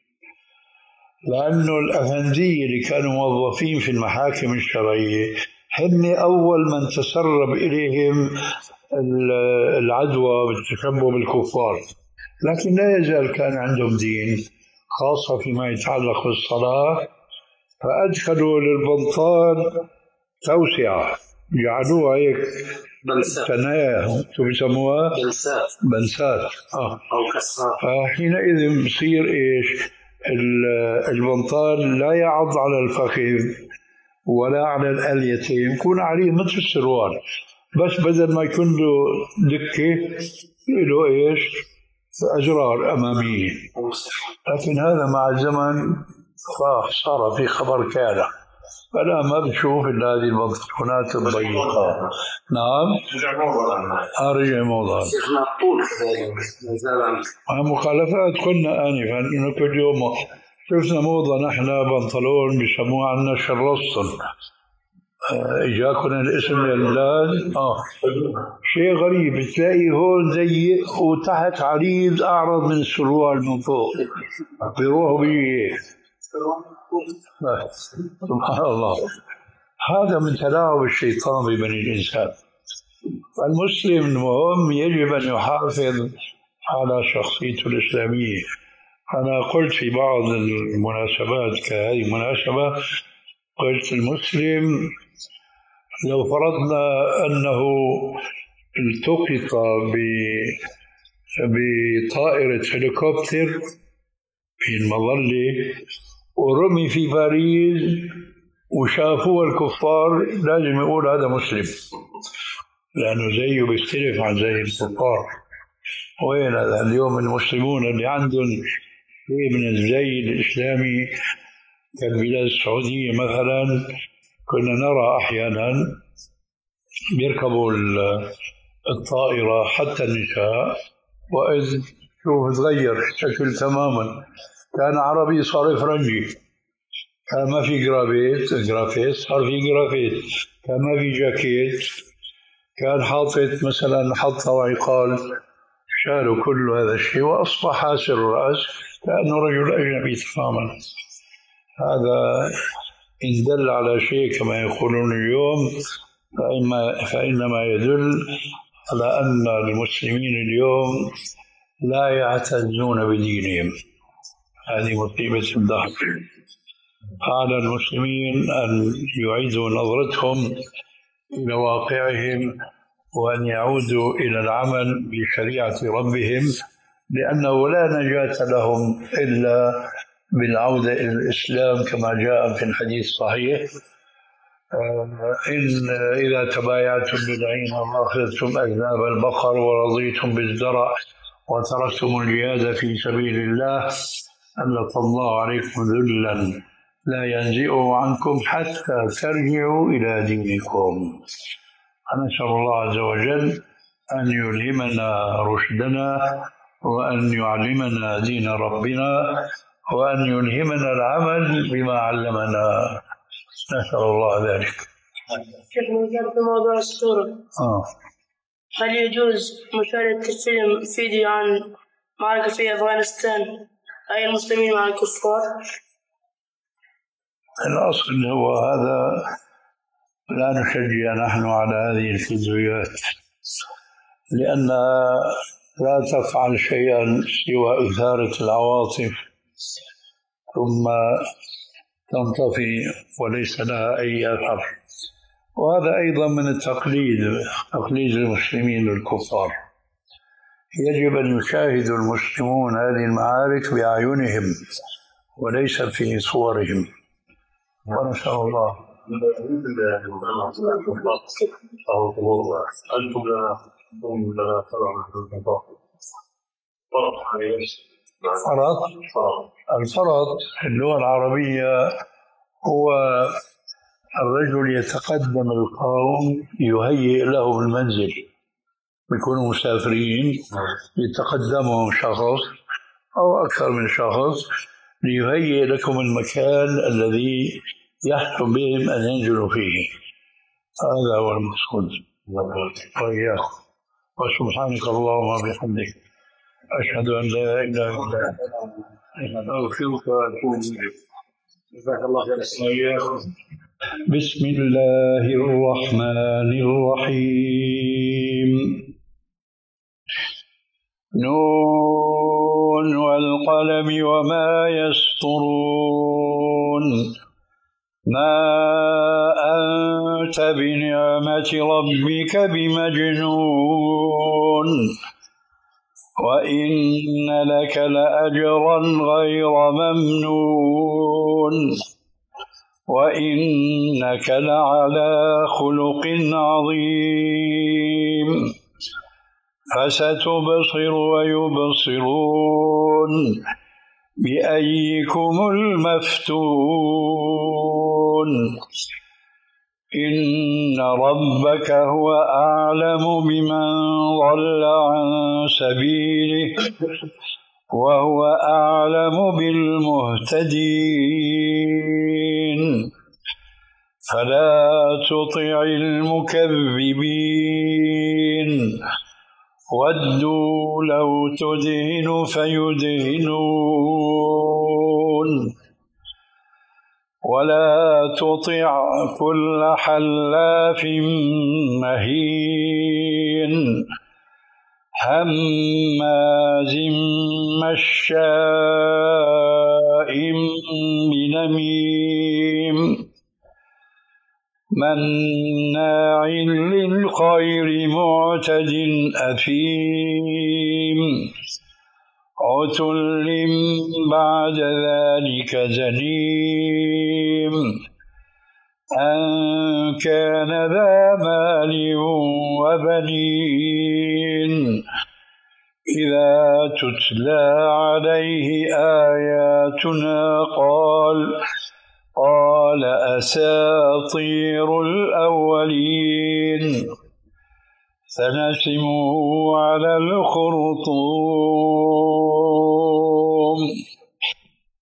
لأنه الأفندية اللي كانوا موظفين في المحاكم الشرعية هم أول من تسرب إليهم العدوى بالتشبه بالكفار، لكن لا يزال كان عندهم دين، خاصة فيما يتعلق بالصلاة. فأدخلوا للبنطال توسعة، جعلوها هيك ثنايا، شو بيسموها؟ بنسات بنسات. آه. أو كسرات. فحينئذ بصير إيش؟ البنطال لا يعض على الفخذ ولا على الأليتين، يكون عليه مثل السروال، بس بدل ما يكون له دكة له إيش؟ أزرار أمامية. لكن هذا مع الزمن صار في خبر كان، فلا ما بشوف إلا هذه البنطلونات الضيقة. نعم رجع موضوع رجع موضوع شيخنا الطول كذلك مخالفات. قلنا آنفا إنه كل يوم شفنا موضة نحن بنطلون بيسموها عنا شرسطن. إجاكم الاسم للبلاد. آه شيء غريب، تلاقي هون ضيق وتحت عريض أعرض من السروال من فوق، بيروحوا بيه. سبحان الله، هذا من تلاعب الشيطان ببني الإنسان. المسلم المهم يجب أن يحافظ على شخصيته الإسلامية. أنا قلت في بعض المناسبات كهذه المناسبة، قلت المسلم لو فرضنا أنه التقط بطائرة هليكوبتر في المظلة ورمي في باريس وشافوه الكفار، لازم يقول هذا مسلم، لأنه زيه بيختلف عن زي الكفار. وين هذا اليوم المسلمون اللي عندهم شيء من الزي الإسلامي كالبلاد السعودية مثلا، كنا نرى أحيانا بيركبوا الطائرة حتى النساء، وإذ شوف تغير الشكل تماما، كان عربي صار فرنجي، كان ما في جرافيت جرافيت صار في جرافيت، كان ما في جاكيت، كان حاطط مثلا حطة وعقال، شالوا كل هذا الشيء وأصبح حاسر الرأس كأنه رجل أجنبي تماما. هذا إن دل على شيء كما يقولون اليوم فإما فإنما يدل على أن المسلمين اليوم لا يعتزون بدينهم. هذه مصيبة الدهر. على المسلمين أن يعيدوا نظرتهم إلى واقعهم وأن يعودوا إلى العمل بشريعة ربهم، لأنه لا نجاة لهم إلا بالعودة إلى الإسلام كما جاء في الحديث الصحيح: إن إذا تبايعتم بالعين وأخذتم أذناب البقر ورضيتم بالزرع وتركتم الجهاد في سبيل الله سلط الله عليكم ذلا لا ينزئه عنكم حتى ترجعوا إلى دينكم. نسأل الله عز وجل أن يلهمنا رشدنا وأن يعلمنا دين ربنا وأن يلهمنا العمل بما علمنا. نسأل الله ذلك. شيخ نجاب في موضوع السورة، آه. هل يجوز مشاهدة الفيلم فيديو عن معركة في أفغانستان أي المسلمين مع الكفار؟ الأصل هو هذا، لا نشجع نحن على هذه الفيديوهات لأنها لا تفعل شيئا سوى إثارة العواطف ثم تنطفي وليس لها أي أثر. وهذا أيضا من التقليد، تقليد المسلمين للكفار. يجب أن يشاهد المسلمون هذه المعارك بأعينهم وليس في صورهم. ونسأل الله أنتم لنا لنا فرض الفرض في اللغة العربية هو الرجل يتقدم القوم يهيئ له المنزل، بيكونوا مسافرين يتقدمهم شخص أو أكثر من شخص ليهيئ لكم المكان الذي يحكم بهم أن ينزلوا فيه. هذا هو المقصود. وإياكم. وسبحانك اللهم وبحمدك أشهد أن لا إله إلا أنت أستغفرك وأتوب إليك. جزاك الله خيرا. بسم الله الرحمن الرحيم. نون والقلم وما يسطرون. ما أنت بنعمة ربك بمجنون وإن لك لأجرا غير ممنون وإنك لعلى خلق عظيم. فستبصر ويبصرون بأيكم المفتون. إن ربك هو أعلم بمن ضل عن سبيله وهو أعلم بالمهتدين. فلا تطع المكذبين ودوا لو تدهن فيدهنون ولا تطع كل حلاف مهين هماز مشاء بنميم مناع للخير معتد أثيم عتل بعد ذلك زنيم أن كان ذا مال وبنين إذا تتلى عليه آياتنا قال قال أساطير الأولين سنسمه على الخرطوم.